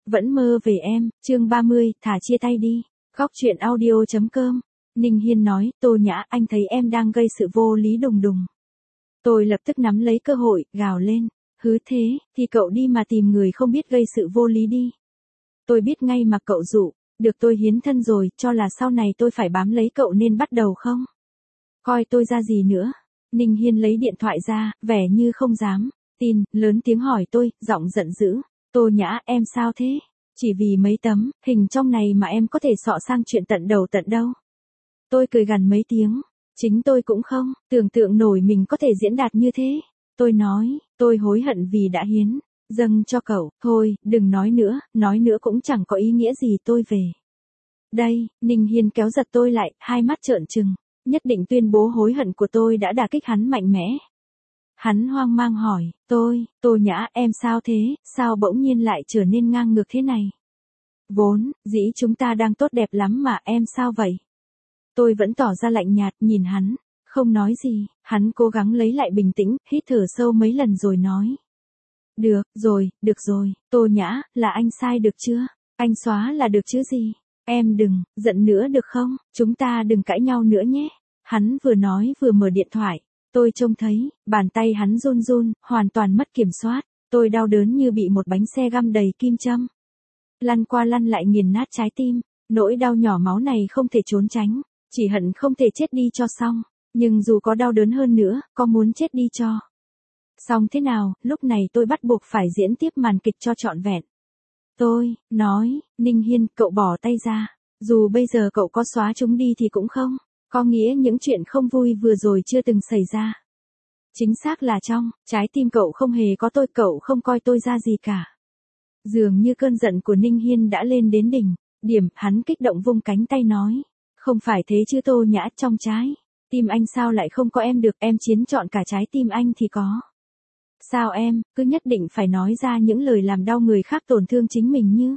Vẫn mơ về em, chương 30, thả chia tay đi. Góc truyện audio.com. Ninh Hiên nói, Tô Nhã, anh thấy em đang gây sự vô lý đùng đùng. Tôi lập tức nắm lấy cơ hội, gào lên. Hứ thế, thì cậu đi mà tìm người không biết gây sự vô lý đi. Tôi biết ngay mà cậu dụ, được tôi hiến thân rồi, cho là sau này tôi phải bám lấy cậu nên bắt đầu không? Coi tôi ra gì nữa? Ninh Hiên lấy điện thoại ra, vẻ như không dám tin, lớn tiếng hỏi tôi, giọng giận dữ. Tô Nhã, em sao thế? Chỉ vì mấy tấm hình trong này mà em có thể xọ sang chuyện tận đầu tận đâu. Tôi cười gằn mấy tiếng. Chính tôi cũng không tưởng tượng nổi mình có thể diễn đạt như thế. Tôi nói, tôi hối hận vì đã hiến dâng cho cậu. Thôi, đừng nói nữa cũng chẳng có ý nghĩa gì, tôi về đây. Ninh Hiên kéo giật tôi lại, hai mắt trợn trừng. Nhất định tuyên bố hối hận của tôi đã đả kích hắn mạnh mẽ. Hắn hoang mang hỏi, Tô Nhã, em sao thế, sao bỗng nhiên lại trở nên ngang ngược thế này? Vốn dĩ chúng ta đang tốt đẹp lắm mà, em sao vậy? Tôi vẫn tỏ ra lạnh nhạt, nhìn hắn, không nói gì. Hắn cố gắng lấy lại bình tĩnh, hít thở sâu mấy lần rồi nói. Được rồi, Tô Nhã, là anh sai được chưa? Anh xóa là được chứ gì? Em đừng giận nữa được không? Chúng ta đừng cãi nhau nữa nhé. Hắn vừa nói vừa mở điện thoại. Tôi trông thấy, bàn tay hắn run run, hoàn toàn mất kiểm soát. Tôi đau đớn như bị một bánh xe găm đầy kim châm. Lăn qua lăn lại nghiền nát trái tim. Nỗi đau nhỏ máu này không thể trốn tránh. Chỉ hận không thể chết đi cho xong. Nhưng dù có đau đớn hơn nữa, có muốn chết đi cho xong thế nào, lúc này tôi bắt buộc phải diễn tiếp màn kịch cho trọn vẹn. Tôi nói, Ninh Hiên, cậu bỏ tay ra. Dù bây giờ cậu có xóa chúng đi thì cũng không có nghĩa những chuyện không vui vừa rồi chưa từng xảy ra. Chính xác là trong trái tim cậu không hề có tôi, cậu không coi tôi ra gì cả. Dường như cơn giận của Ninh Hiên đã lên đến đỉnh điểm, hắn kích động vung cánh tay nói. Không phải thế chứ Tô Nhã, trong trái tim anh sao lại không có em được, em chiếm trọn cả trái tim anh thì có. Sao em cứ nhất định phải nói ra những lời làm đau người khác, tổn thương chính mình như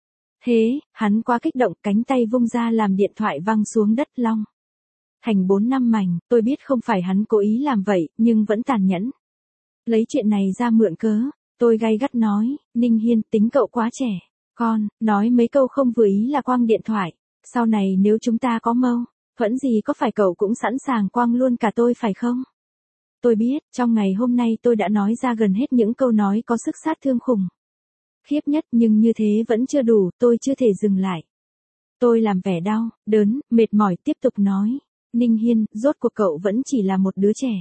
thế? Hắn quá kích động, cánh tay vung ra làm điện thoại văng xuống đất long thành 4-5 mảnh. Tôi biết không phải hắn cố ý làm vậy, nhưng vẫn tàn nhẫn lấy chuyện này ra mượn cớ. Tôi gay gắt nói, Ninh Hiên, tính cậu quá trẻ con, nói mấy câu không vừa ý là quăng điện thoại. Sau này nếu chúng ta có mâu thuẫn gì có phải cậu cũng sẵn sàng quăng luôn cả tôi phải không? Tôi biết, trong ngày hôm nay tôi đã nói ra gần hết những câu nói có sức sát thương khủng khiếp nhất, nhưng như thế vẫn chưa đủ, tôi chưa thể dừng lại. Tôi làm vẻ đau đớn, mệt mỏi, tiếp tục nói. Ninh Hiên, rốt cuộc cậu vẫn chỉ là một đứa trẻ.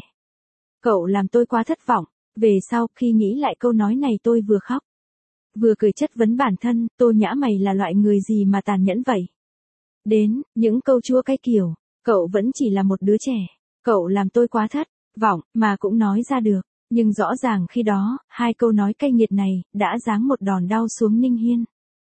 Cậu làm tôi quá thất vọng. Về sau, khi nghĩ lại câu nói này tôi vừa khóc vừa cười, chất vấn bản thân, Tô Nhã, mày là loại người gì mà tàn nhẫn vậy? Đến những câu chua cay kiểu, cậu vẫn chỉ là một đứa trẻ. Cậu làm tôi quá thất vọng, mà cũng nói ra được. Nhưng rõ ràng khi đó, hai câu nói cay nghiệt này, đã giáng một đòn đau xuống Ninh Hiên.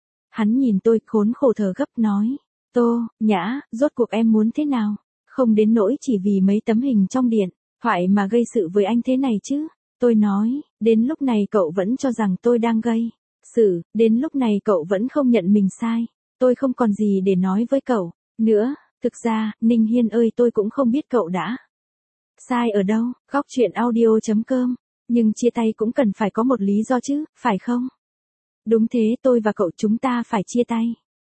Hắn nhìn tôi, khốn khổ thở gấp nói. Tô Nhã, rốt cuộc em muốn thế nào? Không đến nỗi chỉ vì mấy tấm hình trong điện thoại mà gây sự với anh thế này chứ? Tôi nói, đến lúc này cậu vẫn cho rằng tôi đang gây sự, đến lúc này cậu vẫn không nhận mình sai. Tôi không còn gì để nói với cậu nữa. Thực ra, Ninh Hiên ơi, tôi cũng không biết cậu đã sai ở đâu. Góc truyện audio.com. Nhưng chia tay cũng cần phải có một lý do chứ, phải không? Đúng thế, tôi và cậu chúng ta phải chia tay.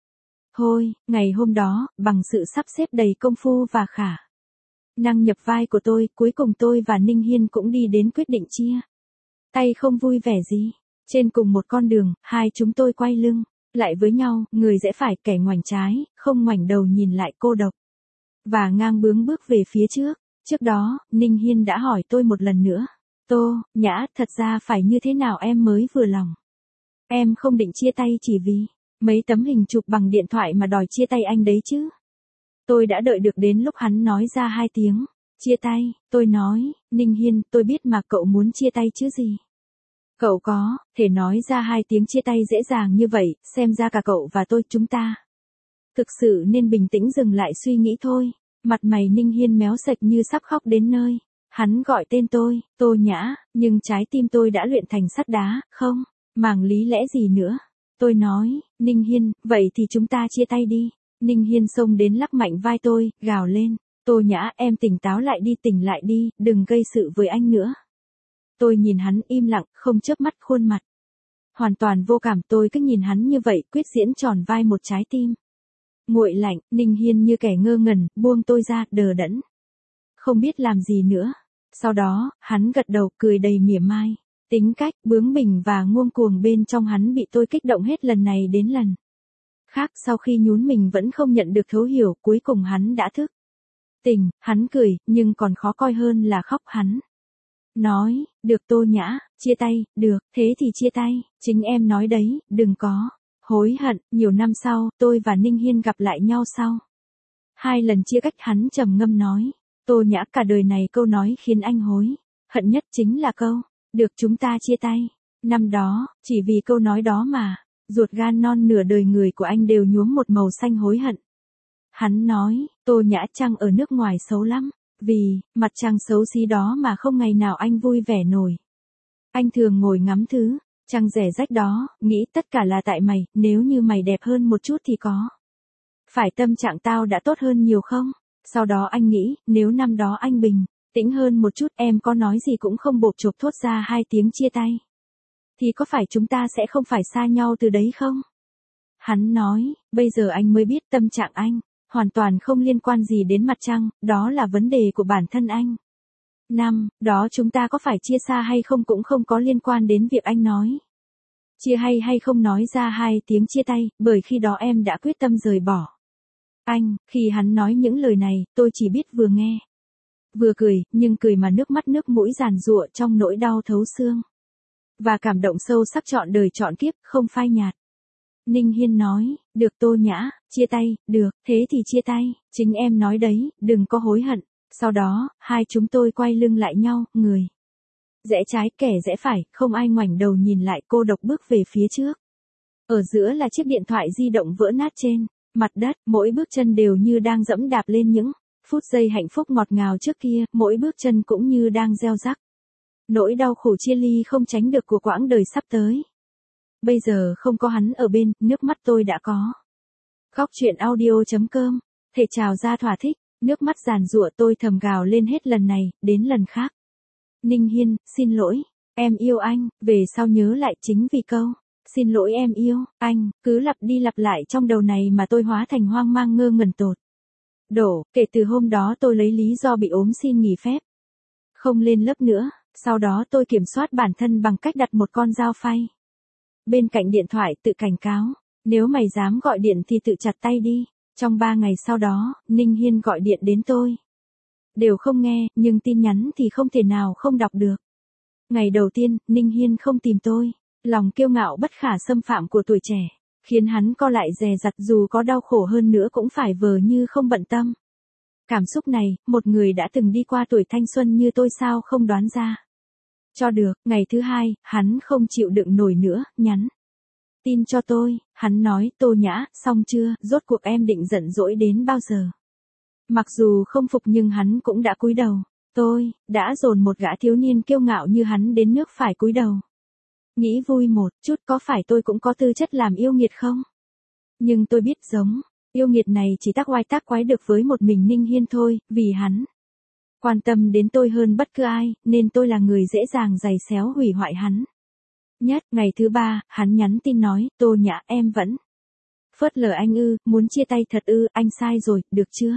Thôi, ngày hôm đó, bằng sự sắp xếp đầy công phu và khả năng nhập vai của tôi, cuối cùng tôi và Ninh Hiên cũng đi đến quyết định chia tay không vui vẻ gì. Trên cùng một con đường, hai chúng tôi quay lưng lại với nhau, người rẽ phải, kẻ ngoảnh trái, không ngoảnh đầu nhìn lại, cô độc và ngang bướng bước về phía trước. Trước đó, Ninh Hiên đã hỏi tôi một lần nữa. Tô Nhã, thật ra phải như thế nào em mới vừa lòng? Em không định chia tay chỉ vì mấy tấm hình chụp bằng điện thoại mà đòi chia tay anh đấy chứ? Tôi đã đợi được đến lúc hắn nói ra hai tiếng chia tay. Tôi nói, Ninh Hiên, tôi biết mà, cậu muốn chia tay chứ gì? Cậu có thể nói ra hai tiếng chia tay dễ dàng như vậy, xem ra cả cậu và tôi chúng ta thực sự nên bình tĩnh dừng lại suy nghĩ thôi. Mặt mày Ninh Hiên méo sạch như sắp khóc đến nơi. Hắn gọi tên tôi, Tô Nhã, nhưng trái tim tôi đã luyện thành sắt đá, không màng lý lẽ gì nữa. Tôi nói, Ninh Hiên, vậy thì chúng ta chia tay đi. Ninh Hiên xông đến lắc mạnh vai tôi, gào lên. Tô Nhã, em tỉnh táo lại đi, tỉnh lại đi, đừng gây sự với anh nữa. Tôi nhìn hắn im lặng, không chớp mắt, khuôn mặt Hoàn toàn vô cảm, tôi cứ nhìn hắn như vậy, quyết diễn tròn vai một trái tim. Nguội lạnh, Ninh Hiên như kẻ ngơ ngẩn, buông tôi ra, đờ đẫn. Không biết làm gì nữa. Sau đó, hắn gật đầu, cười đầy mỉa mai. Tính cách, bướng bỉnh và ngông cuồng bên trong hắn bị tôi kích động hết lần này đến lần khác, sau khi nhún mình vẫn không nhận được thấu hiểu, cuối cùng hắn đã thức tỉnh, hắn cười, nhưng còn khó coi hơn là khóc. Hắn nói, được Tô Nhã, chia tay, được, thế thì chia tay, chính em nói đấy, đừng có hối hận. Nhiều năm sau, tôi và Ninh Hiên gặp lại nhau sau 2 lần chia cách, hắn trầm ngâm nói, Tô Nhã, cả đời này câu nói khiến anh hối hận nhất chính là câu, được chúng ta chia tay. Năm đó, chỉ vì câu nói đó mà, ruột gan non nửa đời người của anh đều nhuốm một màu xanh hối hận. Hắn nói, Tô Nhã, trăng ở nước ngoài xấu lắm, vì mặt trăng xấu xí đó mà không ngày nào anh vui vẻ nổi. Anh thường ngồi ngắm thứ trăng rẻ rách đó, nghĩ tất cả là tại mày, nếu như mày đẹp hơn một chút thì có phải tâm trạng tao đã tốt hơn nhiều không? Sau đó anh nghĩ, nếu năm đó anh bình tĩnh hơn một chút, em có nói gì cũng không bộp chộp thốt ra 2 tiếng chia tay, thì có phải chúng ta sẽ không phải xa nhau từ đấy không? Hắn nói, bây giờ anh mới biết tâm trạng anh hoàn toàn không liên quan gì đến mặt trăng, đó là vấn đề của bản thân anh. Năm đó chúng ta có phải chia xa hay không cũng không có liên quan đến việc anh nói chia hay không nói ra 2 tiếng chia tay, bởi khi đó em đã quyết tâm rời bỏ anh. Khi hắn nói những lời này, tôi chỉ biết vừa nghe vừa cười, nhưng cười mà nước mắt nước mũi giàn giụa trong nỗi đau thấu xương và cảm động sâu sắc trọn đời trọn kiếp, không phai nhạt. Ninh Hiên nói, được Tô Nhã, chia tay, được, thế thì chia tay, chính em nói đấy, đừng có hối hận. Sau đó, hai chúng tôi quay lưng lại nhau, người rẽ trái kẻ rẽ phải, không ai ngoảnh đầu nhìn lại, cô độc bước về phía trước. Ở giữa là chiếc điện thoại di động vỡ nát trên mặt đất, mỗi bước chân đều như đang dẫm đạp lên những phút giây hạnh phúc ngọt ngào trước kia, mỗi bước chân cũng như đang gieo rắc nỗi đau khổ chia ly không tránh được của quãng đời sắp tới. Bây giờ không có hắn ở bên, nước mắt tôi đã có. Khóc chuyện audio.com, thể trào ra thỏa thích, nước mắt giàn giụa, tôi thầm gào lên hết lần này, đến lần khác. Ninh Hiên, xin lỗi, em yêu anh, về sau nhớ lại chính vì câu, xin lỗi em yêu, anh, cứ lặp đi lặp lại trong đầu này mà tôi hóa thành hoang mang ngơ ngẩn tột đổ. Kể từ hôm đó tôi lấy lý do bị ốm xin nghỉ phép, không lên lớp nữa. Sau đó tôi kiểm soát bản thân bằng cách đặt một con dao phay bên cạnh điện thoại, tự cảnh cáo, nếu mày dám gọi điện thì tự chặt tay đi. Trong 3 ngày sau đó, Ninh Hiên gọi điện đến tôi đều không nghe, nhưng tin nhắn thì không thể nào không đọc được. Ngày đầu tiên, Ninh Hiên không tìm tôi, lòng kiêu ngạo bất khả xâm phạm của tuổi trẻ khiến hắn co lại dè dặt, dù có đau khổ hơn nữa cũng phải vờ như không bận tâm. Cảm xúc này, một người đã từng đi qua tuổi thanh xuân như tôi sao không đoán ra cho được. Ngày thứ 2, hắn không chịu đựng nổi nữa, nhắn tin cho tôi. Hắn nói, Tô Nhã, xong chưa, rốt cuộc em định giận dỗi đến bao giờ? Mặc dù không phục nhưng hắn cũng đã cúi đầu. Tôi đã dồn một gã thiếu niên kiêu ngạo như hắn đến nước phải cúi đầu. Nghĩ vui một chút, có phải tôi cũng có tư chất làm yêu nghiệt không? Nhưng tôi biết giống yêu nghiệt này chỉ tác oai tác quái được với một mình Ninh Hiên thôi, vì hắn quan tâm đến tôi hơn bất cứ ai, nên tôi là người dễ dàng giày xéo hủy hoại hắn nhất. Ngày thứ 3, hắn nhắn tin nói, Tô Nhã, em vẫn phớt lờ anh ư, muốn chia tay thật ư, anh sai rồi, được chưa?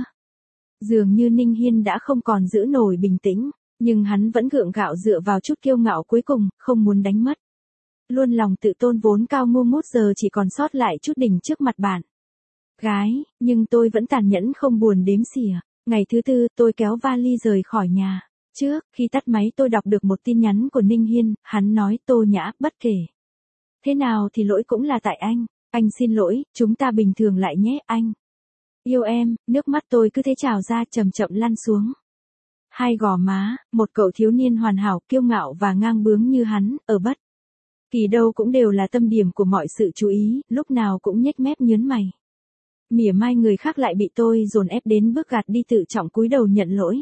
Dường như Ninh Hiên đã không còn giữ nổi bình tĩnh, nhưng hắn vẫn gượng gạo dựa vào chút kiêu ngạo cuối cùng, không muốn đánh mất luôn lòng tự tôn vốn cao ngu ngút, giờ chỉ còn sót lại chút đỉnh trước mặt bạn gái. Nhưng tôi vẫn tàn nhẫn không buồn đếm xỉa. Ngày thứ 4, tôi kéo vali rời khỏi nhà. Trước khi tắt máy tôi đọc được một tin nhắn của Ninh Hiên, hắn nói, Tô Nhã, bất kể thế nào thì lỗi cũng là tại anh xin lỗi, chúng ta bình thường lại nhé, anh yêu em. Nước mắt tôi cứ thế trào ra, chậm chậm lăn xuống hai gò má. Một cậu thiếu niên hoàn hảo, kiêu ngạo và ngang bướng như hắn, ở bất kỳ đâu cũng đều là tâm điểm của mọi sự chú ý, lúc nào cũng nhếch mép nhớn mày mỉa mai người khác, lại bị tôi dồn ép đến bước gạt đi, tự trọng cúi đầu nhận lỗi.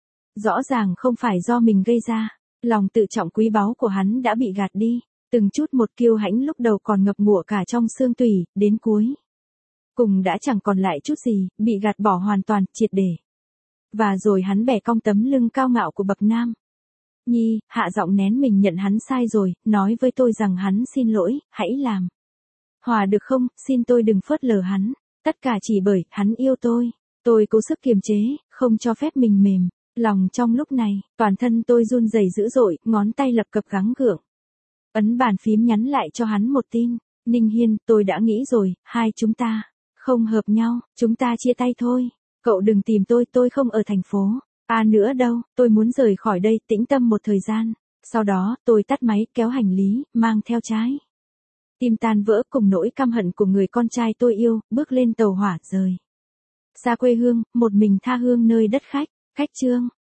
Rõ ràng không phải do mình gây ra, lòng tự trọng quý báu của hắn đã bị gạt đi, từng chút một. Kiêu hãnh lúc đầu còn ngập ngụa cả trong xương tủy, đến cuối cùng đã chẳng còn lại chút gì, bị gạt bỏ hoàn toàn, triệt để. Và rồi hắn bẻ cong tấm lưng cao ngạo của bậc nam Nhi, hạ giọng nén mình nhận hắn sai rồi, nói với tôi rằng hắn xin lỗi, hãy làm hòa được không, xin tôi đừng phớt lờ hắn. Tất cả chỉ bởi, hắn yêu tôi. Tôi cố sức kiềm chế, không cho phép mình mềm. Lòng trong lúc này, toàn thân tôi run rẩy dữ dội, ngón tay lập cập gắng gượng. Ấn bàn phím nhắn lại cho hắn một tin. Ninh Hiên, tôi đã nghĩ rồi, hai chúng ta không hợp nhau, chúng ta chia tay thôi. Cậu đừng tìm tôi không ở thành phố A nữa đâu, tôi muốn rời khỏi đây tĩnh tâm một thời gian. Sau đó, tôi tắt máy, kéo hành lý, mang theo trái tim tan vỡ cùng nỗi căm hận của người con trai tôi yêu, bước lên tàu hỏa rời xa quê hương, một mình tha hương nơi đất khách. Khách Chương